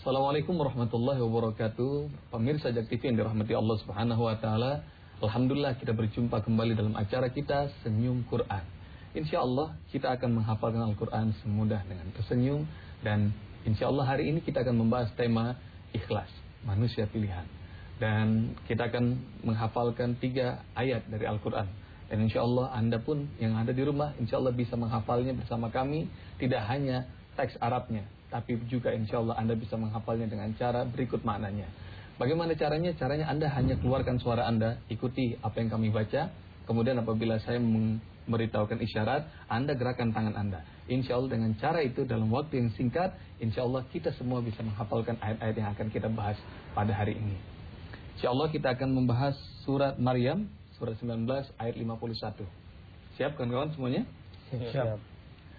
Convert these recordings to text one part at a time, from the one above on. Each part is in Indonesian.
Assalamualaikum warahmatullahi wabarakatuh. Pemirsa Jak TV yang dirahmati Allah Subhanahu wa taala. Alhamdulillah kita berjumpa kembali dalam acara kita Senyum Quran. Insyaallah kita akan menghafalkan Al-Quran semudah dengan tersenyum. Dan insyaallah hari ini kita akan membahas tema ikhlas, manusia pilihan. Dan kita akan menghafalkan 3 ayat dari Al-Quran. Dan insyaallah Anda pun yang ada di rumah insyaallah bisa menghafalnya bersama kami. Tidak hanya teks Arabnya, tapi juga insyaallah Anda bisa menghafalnya dengan cara berikut maknanya. Bagaimana caranya? Caranya Anda hanya keluarkan suara Anda, ikuti apa yang kami baca. Kemudian apabila saya memberitahukan isyarat, Anda gerakkan tangan Anda. Insyaallah dengan cara itu dalam waktu yang singkat, insyaallah kita semua bisa menghafalkan ayat-ayat yang akan kita bahas pada hari ini. Insyaallah kita akan membahas surat Maryam, surat 19 ayat 51. Siap kawan-kawan semuanya? Siap.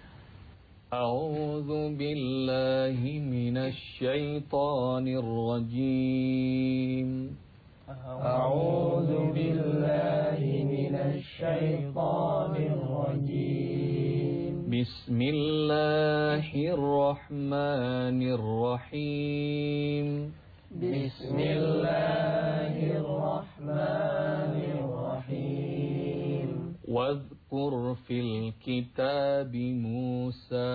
أعوذ بالله من الشيطان الرجيم أعوذ بالله من الشيطان الرجيم بسم الله الرحمن الرحيم بسم الله الرحمن الرحيم واذكر في الكتاب موسى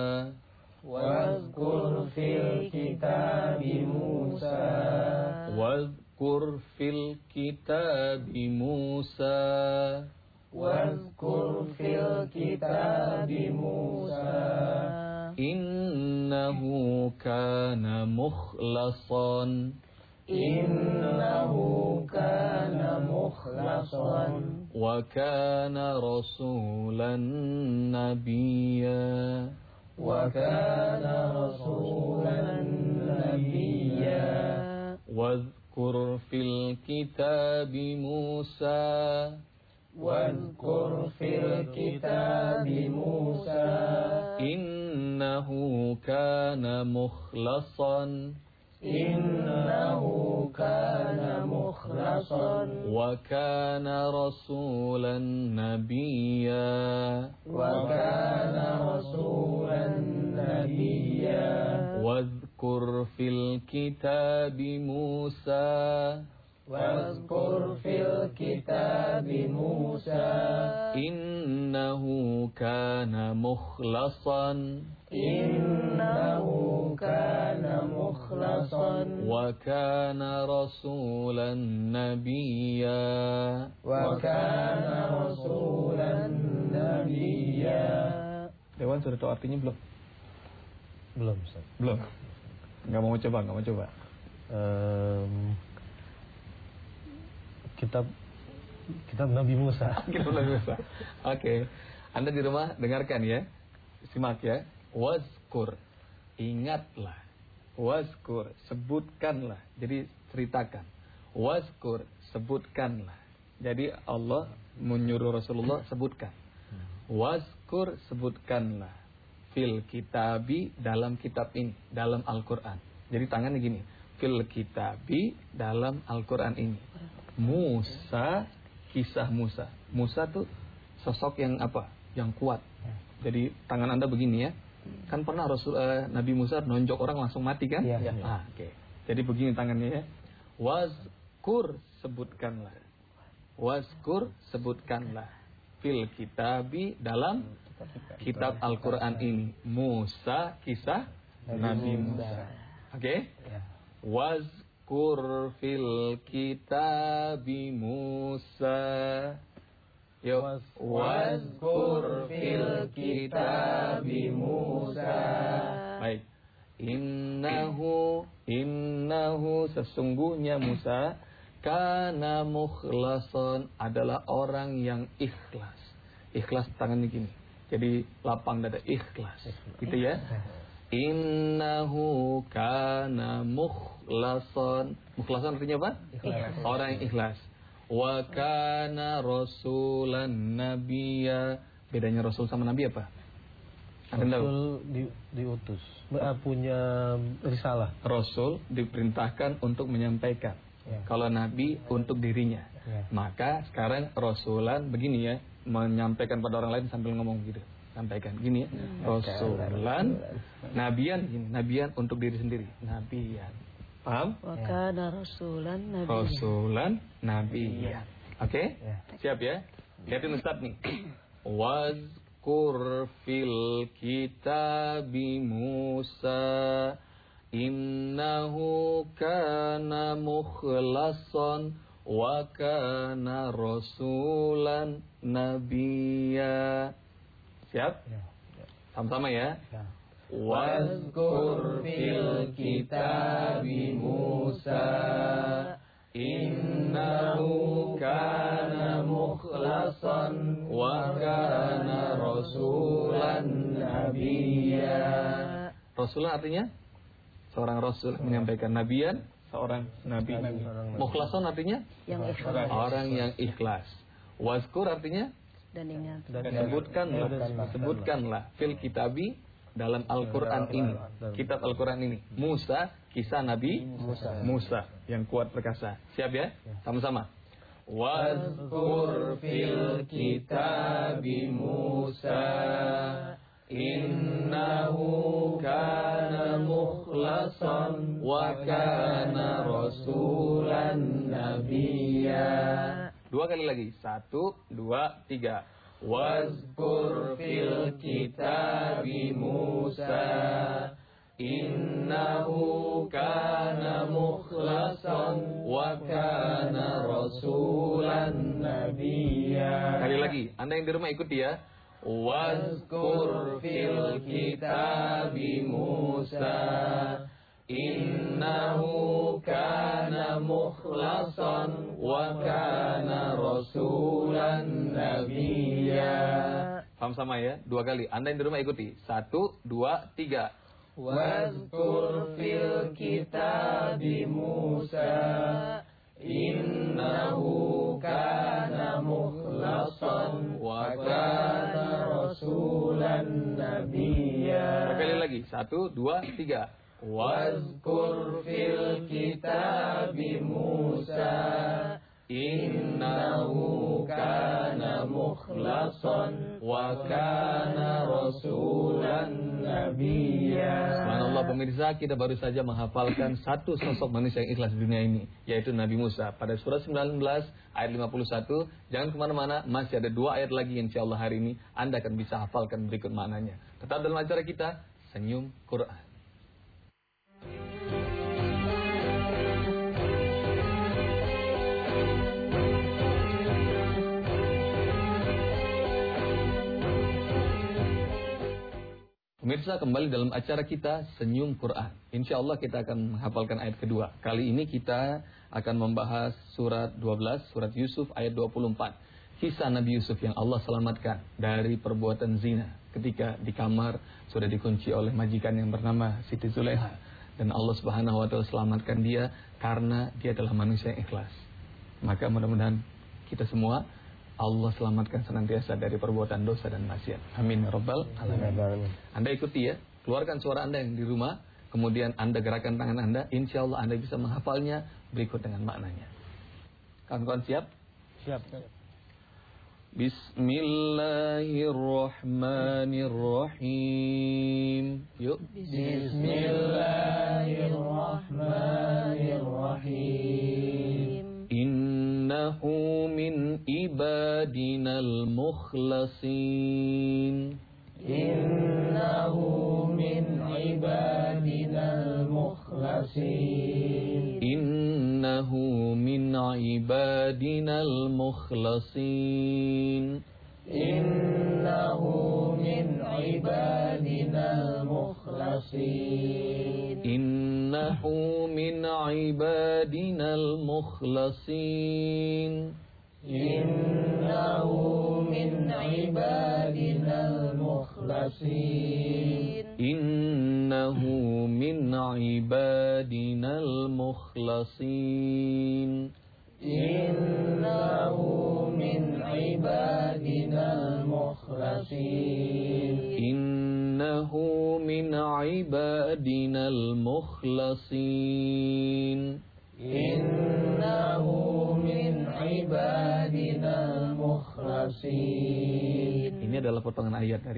واذكر في الكتاب موسى واذكر في الكتاب موسى واذكر في الكتاب موسى إنه كان مخلصا إنه كان مخلصا وكان رسولا نبيا وكان رسولا نبيا واذكر في الكتاب موسى واذكر في الكتاب موسى إنه كان مخلصا إنه كان مخلصا وكان رسولا نبيا وكان رسولا نبيا واذكر في الكتاب موسى واذكر في الكتاب موسى إنه كان مخلصا إنه كان مخلصا وكان رسولا نبيا وكان رسولا نبيا. Dewan sudah tahu artinya belum? Belum, Ustaz. Belum. Nggak mau coba. Kitab Nabi Musa. Kitab Nabi Musa. Oke. Anda di rumah dengarkan ya. Simak ya. Wazkur, ingatlah. Wazkur, sebutkanlah. Jadi ceritakan. Wazkur, sebutkanlah. Jadi Allah menyuruh Rasulullah sebutkan. Wazkur, sebutkanlah. Fil kitabi, dalam kitab ini, dalam Al-Quran. Jadi tangannya gini. Fil kitabi, dalam Al-Quran ini. Musa, kisah Musa. Musa tuh sosok yang apa? Yang kuat. Jadi tangan Anda begini ya. Kan pernah Nabi Musa nonjok orang langsung mati kan? Iya. Oke. Jadi begini tangannya ya. Wazkur, sebutkanlah. Wazkur, sebutkanlah. Fil kitabi, dalam kitab Al-Quran ini. Musa, kisah Nabi Musa. Oke? Wazkur fil kitabi Musa. Yuk. Wazkur fil kitabi Musa. Baik. Innahu sesungguhnya Musa kana mukhlason, adalah orang yang ikhlas. Ikhlas tangannya gini. Jadi lapang dada, ikhlas. Gitu ya. Innahu kana mukhlason. Mukhlason artinya apa? Ikhlas. Orang yang ikhlas. Wa kana rasulan nabiyya. Bedanya rasul sama nabi apa? Rasul diutus, punya risalah. Rasul diperintahkan untuk menyampaikan. Kalau nabi untuk dirinya. Maka sekarang rasulan begini ya, menyampaikan pada orang lain sambil ngomong gitu. Sampaikan gini ya. Rasulan Nabiyan ini, nabiyan untuk diri sendiri. Nabiyan. Paham? Wa kana rasulan nabiyyan. Rasulan nabiyan. Oke? Siap ya? Lihatin Ustaz nih. Wazkur fil kitabi Musa innahu kana mukhlasan wa kana rasulan nabiyya. Siap? Sama-sama ya? Wazkur fil kitabi Musa innahu kana mukhlasan wa kana rasulan nabiyya. Rasulan artinya seorang rasul menyampaikan, nabiyan seorang nabi. Mukhlasan artinya Yang ikhlas. orang yang ikhlas. Wazkur artinya Dan ingat. sebutkanlah fil kitabi dalam Al-Quran ini, kitab Al-Quran ini, Musa, kisah Nabi Musa yang kuat perkasa. Siap ya? Sama-sama. Wazkur fil kitabi Musa innahu kana mukhlasan wa kana rasulan nabiyya. Dua kali lagi. 1, 2, 3. Wazkur fil kitabi Musa innahu kana mukhlasan wa kana rasulan nabiyya. Kali lagi. Anda yang di rumah ikuti ya. Wazkur fil kitabi Musa innahu kana mukhlasan wa kana rasulan nabiyya. Paham sama ya? Dua kali. Anda yang di rumah ikuti. 1, 2, 3. Wazkur fil kitabi Musa innahu kana mukhlasan wa kana rasulan nabiyya. Sekali lagi. 1, 2, 3. Wazkur fil kitabi Musa innahu kana mukhlasan wa kana rasulan nabiyya. Subhanallah pemirsa, kita baru saja menghafalkan satu sosok manusia yang ikhlas di dunia ini, yaitu Nabi Musa. Pada surah 19 ayat 51. Jangan kemana-mana, masih ada 2 ayat lagi insyaallah hari ini Anda akan bisa hafalkan berikut maknanya. Tetap dalam acara kita Senyum Quran. Pemirsa, kembali dalam acara kita Senyum Quran. Insya Allah kita akan menghafalkan ayat kedua. Kali ini kita akan membahas surat 12, surat Yusuf ayat 24. Kisah Nabi Yusuf yang Allah selamatkan dari perbuatan zina ketika di kamar sudah dikunci oleh majikan yang bernama Siti Zulaiha. Dan Allah Subhanahu wa taala selamatkan dia karena dia adalah manusia yang ikhlas. Maka mudah-mudahan kita semua Allah selamatkan senantiasa dari perbuatan dosa dan maksiat. Amin ya rabbal alamin. Anda ikuti ya, keluarkan suara Anda yang di rumah, kemudian Anda gerakan tangan Anda, insya Allah Anda bisa menghafalnya berikut dengan maknanya. Kawan-kawan siap? Siap. Bismillahirrahmanirrahim. Yuk. Bismillahirrahmanirrahim. Innahu min ibadinal mukhlasin. Innahu min ibadinal mukhlasin. Innahu min ibadinal mukhlasin. Innahu min ibadinal mukhlasin. Innahu min ibadinal mukhlasin. Innahu min ibadinal mukhlasin. Innahu min ibadinal mukhlasin. Innahu min ibadinal mukhlasin. Innahu min ibadinal mukhlasin. Innahu min ibadinal mukhlasin. Ini adalah potongan ayat dari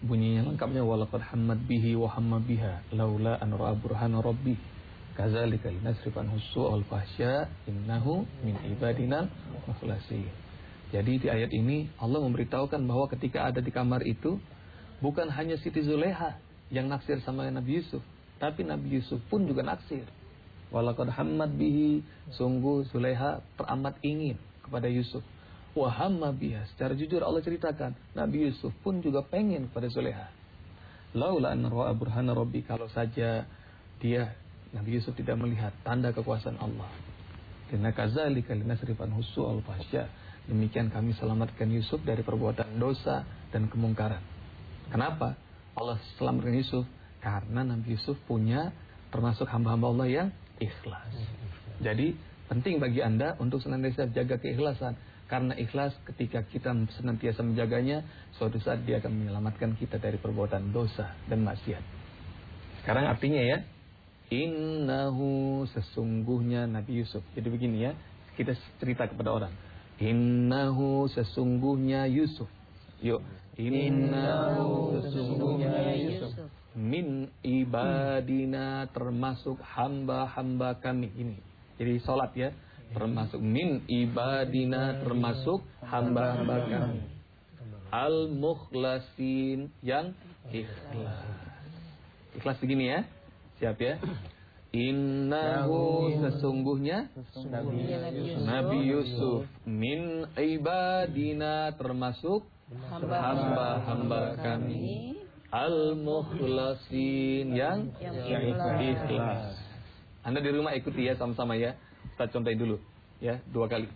bunyinya lengkapnya walaqad hammat bihi wa hamma biha laula an ra'a burhana rabbih kadzalika linasrif anhu su'al fahsya innahu min ibadina mukhlasin. Jadi di ayat ini Allah memberitahukan bahwa ketika ada di kamar itu bukan hanya Siti Zulaiha yang naksir sama Nabi Yusuf, tapi Nabi Yusuf pun juga naksir. Walaqad hammat bihi, sungguh Zulaiha teramat ingin kepada Yusuf. Wa hamma biha, secara jujur Allah ceritakan Nabi Yusuf pun juga pengen kepada Zulaiha. Laula an ra'a burhana rabbi, kalau saja Nabi Yusuf tidak melihat tanda kekuasaan Allah. Inna kadzalika linasrif anhu su'al fahsya, demikian kami selamatkan Yusuf dari perbuatan dosa dan kemungkaran. Kenapa Allah selamatkan Yusuf? Karena Nabi Yusuf punya termasuk hamba-hamba Allah yang ikhlas. Jadi penting bagi Anda untuk senantiasa jaga keikhlasan. Karena ikhlas ketika kita senantiasa menjaganya, suatu saat dia akan menyelamatkan kita dari perbuatan dosa dan maksiat. Sekarang artinya ya, innahu, sesungguhnya Nabi Yusuf. Jadi begini ya, kita cerita kepada orang. Innahu, sesungguhnya Yusuf. Yuk, innahu, sesungguhnya Yusuf. Min ibadina, termasuk hamba-hamba kami. Ini, jadi sholat ya. Termasuk min ibadina, termasuk hamba-hamba kami. Al-mukhlasin, yang ikhlas. Ikhlas begini ya. Siap ya. Innahu, sesungguhnya Nabi Yusuf. Min ibadina, termasuk hamba-hamba kami. Al-mukhlasin, yang ikhlas. Anda di rumah ikuti ya sama-sama ya. Kita contohin dulu ya, 2 kali.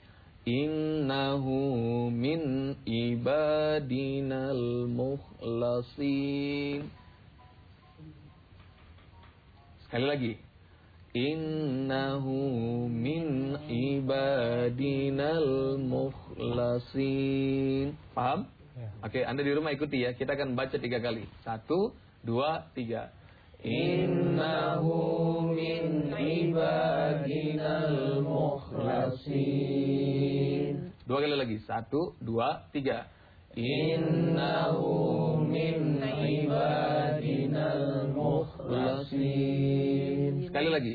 Innahu min ibadinal mukhlasin. Sekali lagi. Innahu min ibadinal mukhlasin. Paham? Oke, Anda di rumah ikuti ya. Kita akan baca 3 kali. 1, 2, 3. Innahu min ibadinal mukhlasin. 2 kali lagi. 1, 2, 3. Innahu min ibadinal mukhlasin. Sekali lagi.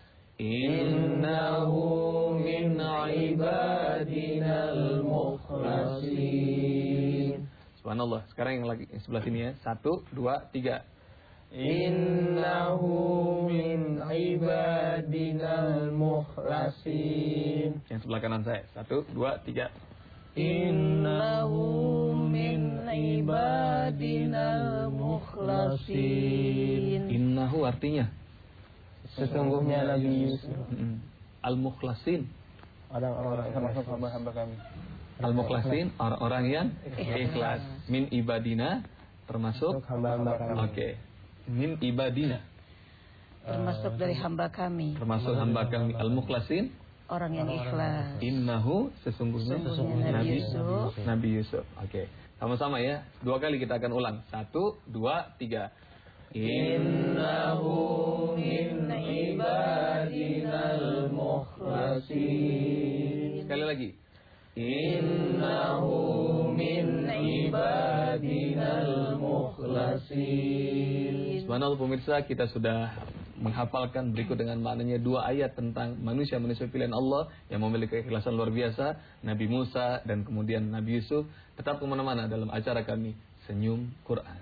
Innahu min ibadinal mukhlasin. Subhanallah. Sekarang yang lagi sebelah sini ya. 1, 2, 3. Innahu min ibadinal mukhlasin. Yang sebelah kanan saya. 1, 2, 3. Innahu min ibadinal mukhlasin. Innahu artinya Sesungguhnya Nabi Yusuf. Al-mukhlasin. Orang-orang termasuk hamba-hamba kami. Al-mukhlasin, orang-orang yang ikhlas. Min ibadina, termasuk hamba-hamba kami. Oke. Min ibadina, Termasuk dari hamba kami. termasuk hamba kami. Al-mukhlasin, Orang yang ikhlas. innahu, sesungguhnya Nabi Yusuf. Nabi Yusuf. Oke. Sama-sama ya. 2 kali kita akan ulang. 1, 2, 3. Innahu min ibadinal mukhlasin. Sekali lagi. Innahu min ibadinal mukhlasin. Subhanallah pemirsa, kita sudah menghafalkan berikut dengan maknanya 2 ayat tentang manusia-manusia pilihan Allah yang memiliki keikhlasan luar biasa, Nabi Musa dan kemudian Nabi Yusuf. Tetap kemana-mana dalam acara kami Senyum Quran.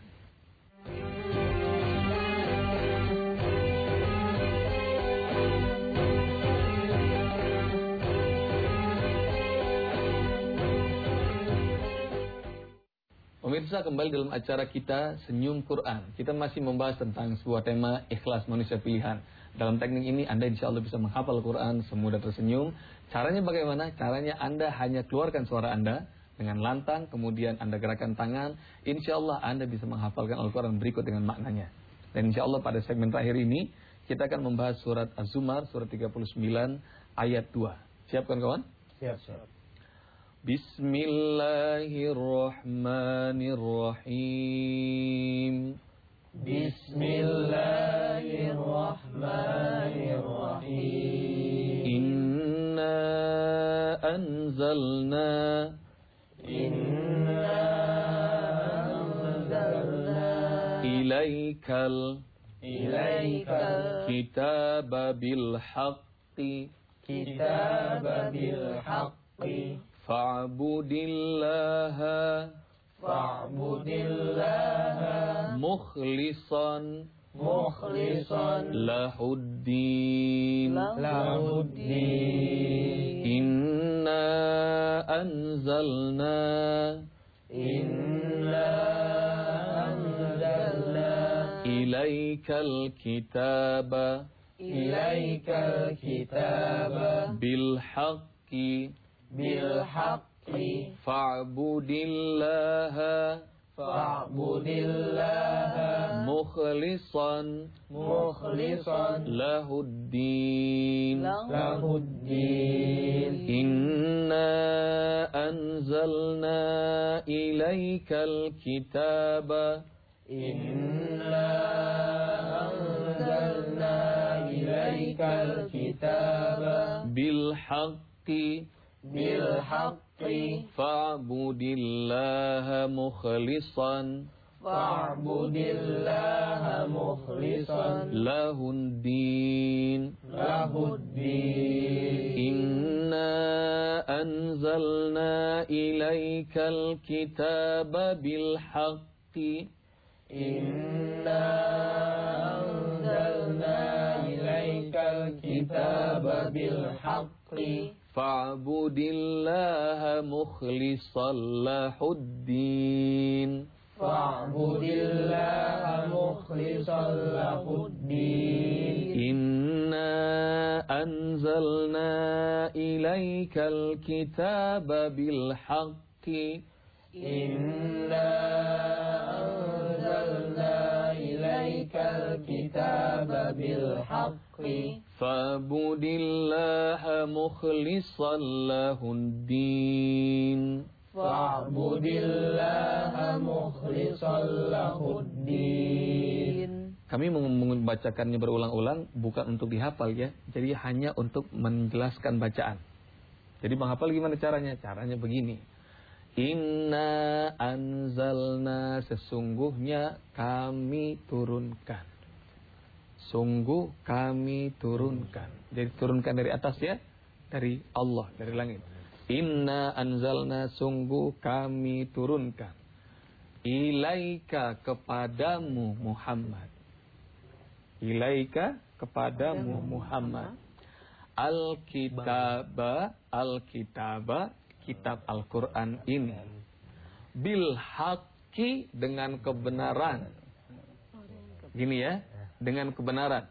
Pemirsa, kembali dalam acara kita Senyum Quran. Kita masih membahas tentang sebuah tema ikhlas manusia pilihan. Dalam teknik ini Anda insya Allah bisa menghafal Quran semudah tersenyum. Caranya bagaimana? Caranya Anda hanya keluarkan suara Anda dengan lantang, kemudian Anda gerakkan tangan. Insya Allah Anda bisa menghafalkan Al-Quran berikut dengan maknanya. Dan insya Allah pada segmen terakhir ini kita akan membahas surat Az-Zumar, surat 39 ayat 2. Siapkan kawan? Siap. Bismillahirrahmanirrahim. Bismillahirrahmanirrahim. Inna anzalna. Inna anzalna ilaikal kitaba bil haqqi kitaba bil haqqi fa'budillaha mukhlishan lahuddin inna anzalna ilaikal kitaba bil haqqi fa'budillaha mukhlishan lahuddin inna anzalna ilaikal kitaba bil haqqi fa'budillaha mukhlishan lahuddin inna anzalna ilaikal kitaba bil haqqi fa'budillaha mukhlishan lahuddin inna anzalna ilaikal kitaba bil haqqi fa'budillaha mukhlishan lahuddin Kami membacakannya berulang-ulang bukan untuk dihafal ya. Jadi hanya untuk menjelaskan bacaan. Jadi menghafal gimana caranya? Caranya begini. Inna anzalna, sesungguhnya kami turunkan. Sungguh kami turunkan. Jadi turunkan dari atas ya. Dari Allah, dari langit. Inna anzalna, sungguh kami turunkan. Ilaika, kepadamu Muhammad. Ilaika, kepadamu Muhammad. Al-kitaba, kitab Al-Quran ini. Bil haqqi, dengan kebenaran. Gini ya, dengan kebenaran.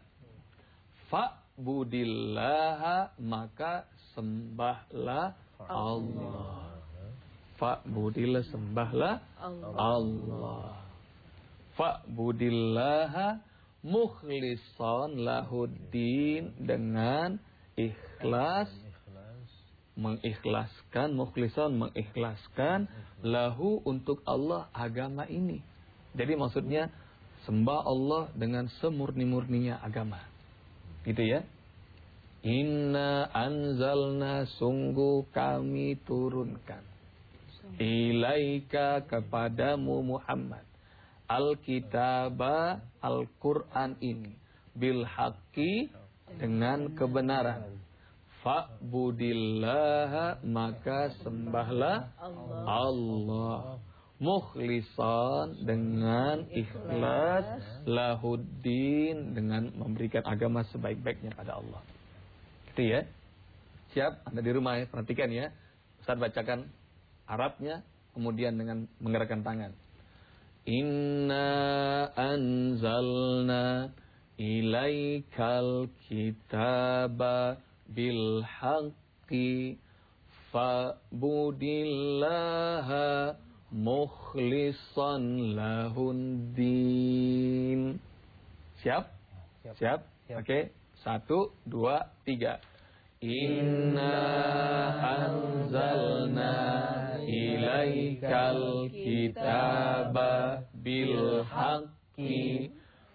Fa'budillaha, maka sembahlah Allah. Fa'budillah, sembahlah Allah. Fa'budillaha mukhlishan lahuddin, dengan ikhlas, mengikhlaskan, mukhlishan, mengikhlaskan, lahu, untuk Allah agama ini. Jadi maksudnya sembah Allah dengan semurni-murninya agama. Gitu ya. Inna anzalna, sungguh kami turunkan. Ilaika, kepadamu Muhammad. Al-kitaba, Al-Quran ini. Bil haqqi, dengan kebenaran. Fa'budillaha, maka sembahlah Allah. Mukhlishan, dengan ikhlas. Lahuddin, dengan memberikan agama sebaik-baiknya pada Allah. Gitu ya. Siap? Anda di rumah ya, perhatikan ya. Ustaz bacakan Arabnya, kemudian dengan menggerakkan tangan. Inna anzalna ilaikal kitaba bil haqqi fa'budillaha mukhlishan lahuddin. Siap? Siap? Oke. 1, 2, 3. Inna anzalna ilaikal kitaba bil haqqi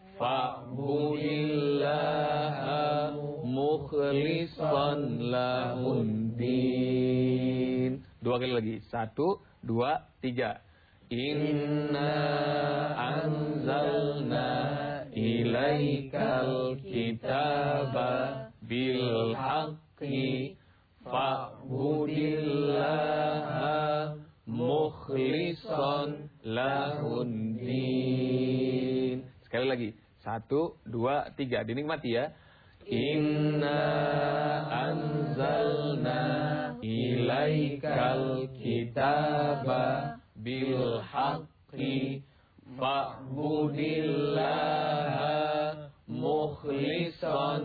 fa'budillaha mukhlishan lahuddin. 2 kali lagi. 1, 2, 3. Inna anzalna ilaikal kitaba bil haqqi fa'budillaha mukhlishan lahuddin. Sekali lagi, 1, 2, 3, dinikmati ya. Inna anzalna ilaikal kitaba bil haqqi fa'budillaha mukhlishan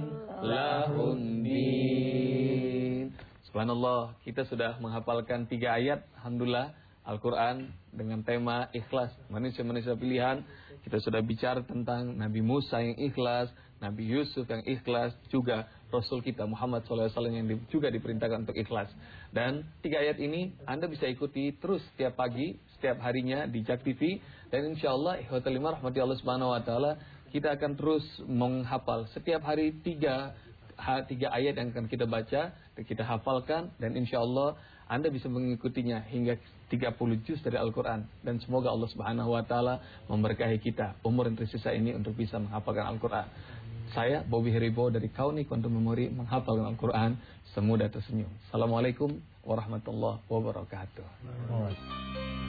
lahuddin. Subhanallah, kita sudah menghafalkan 3 ayat, alhamdulillah, Al-Quran dengan tema ikhlas, manusia-manusia pilihan. Kita sudah bicara tentang Nabi Musa yang ikhlas, Nabi Yusuf yang ikhlas, juga Rasul kita Muhammad SAW yang juga diperintahkan untuk ikhlas. Dan 3 ayat ini Anda bisa ikuti terus setiap pagi, setiap harinya di JAK TV. Dan insya Allah, ikhwatal iman rahmati Allah subhanahu wa ta'ala, kita akan terus menghafal setiap hari 3 ayat yang akan kita baca dan kita hafalkan, dan insya Allah Anda bisa mengikutinya hingga 30 juz dari Al-Quran. Dan semoga Allah subhanahu wa ta'ala memberkahi kita umur yang tersisa ini untuk bisa menghafalkan Al-Quran. Saya Bobby Heribo dari Kauni Quantum Memory menghafalkan Al-Quran semudah tersenyum. Assalamualaikum warahmatullahi wabarakatuh.